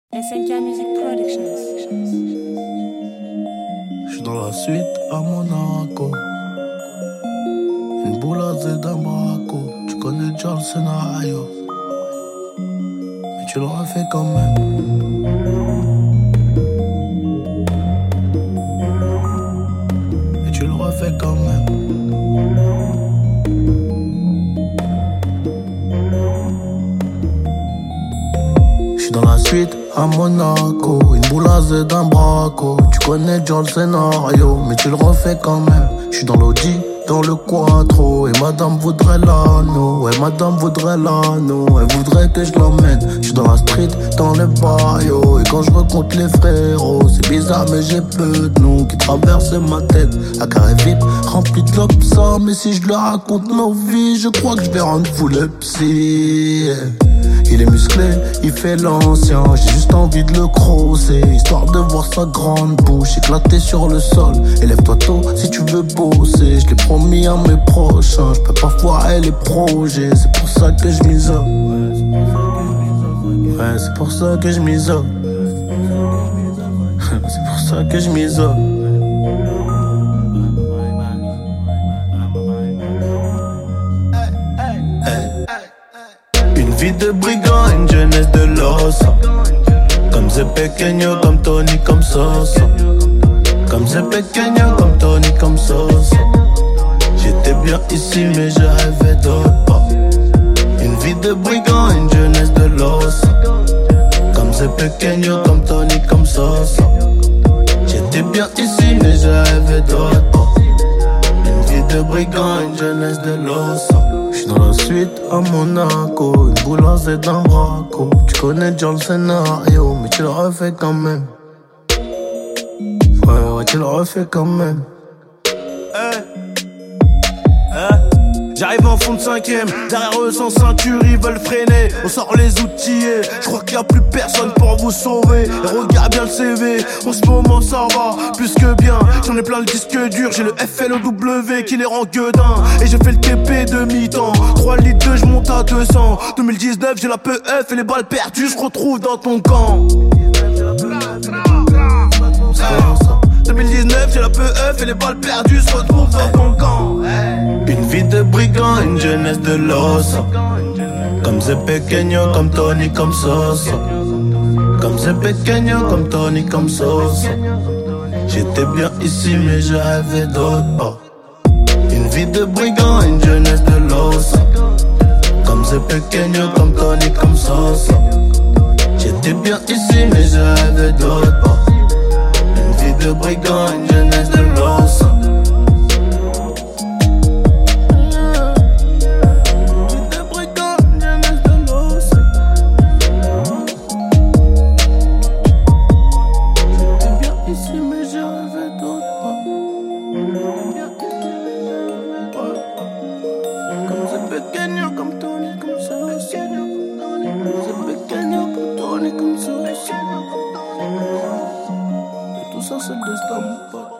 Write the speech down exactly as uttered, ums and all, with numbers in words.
S N K Music Productions. J'suis dans la suite à Monaco. Une boule à Z d'un braco. Tu connais déjà le scénario, mais tu le refais quand même. Et tu le refais quand même. J'suis dans la suite à Monaco, une boule à Z d'un braco. Tu connais déjà le scénario, mais tu le refais quand même. J'suis dans l'audi, dans le quattro, et madame voudrait l'anneau. Ouais, madame voudrait l'anneau, elle voudrait que je l'emmène. J'suis dans la street, dans le barrio, et quand je recompte les frérots, c'est bizarre mais j'ai peu de noms qui traversent ma tête. À carré vip, rempli de l'obsa, mais si je leur raconte nos vies, je crois que je vais rendre fou le psy. Il est musclé, il fait l'ancien, j'ai juste envie de le crosser, histoire de voir sa grande bouche éclater sur le sol. Élève-toi tôt si tu veux bosser, je l'ai promis à mes prochains, je peux pas foirer les projets, c'est pour ça que je m'isole. Ouais, c'est pour ça que je m'isole. C'est pour ça que je m'isole. Une vie de brigand, une jeunesse de l'os. Comme c'est pequeño, comme Tony, comme Sosa. Comme c'est pequeño, comme Tony, comme Sosa. J'étais bien ici mais je rêvais d'autre part. Une vie de brigand, une jeunesse de l'os. Comme c'est pequeño, comme Tony, comme Sosa. J'étais bien ici mais je rêvais d'autre part. Une vie de brigand, une jeunesse de l'os. J'suis dans la suite à Monaco, une boule à Z d'un braco. Tu connais déjà le scénario, mais tu le refais quand même. Ouais, ouais, tu le refais quand même. Hey. Hey. J'arrive en fond de cinquième, derrière eux sans ceinture, ils veulent freiner. On sort les outillés, je crois qu'il y a plus personne pour vous sauver. Et regarde bien le C V, en ce moment ça va plus que bien. J'en ai plein le disque dur, j'ai le F L O W qui les rend gueudins. Et je fais le T P de mi-temps, trois litres de je monte à deux cents. deux mille dix-neuf j'ai la P F et les balles perdues, je retrouve dans ton camp. deux mille dix-neuf j'ai la P F et les balles perdues se retrouvent dans ton camp. Une vie de brigand, une jeunesse de l'os. Comme c'est pequeño, comme Tony, comme Sosa. Comme c'est pequeño, comme Tony, comme Sosa. J'étais bien ici mais je rêvais d'autre part. Une vie de brigand, une jeunesse de l'os. Comme c'est pequeño, comme Tony, comme Sosa. J'étais bien ici mais je rêvais d'autre part. Une vie de brigand, une jeunesse de l'os. Comme c'est pequeño, comme Tony, comme Sosa. C'est pequeño, comme Tony, comme Sosa. Et tout ça c'est le destin, mon pote.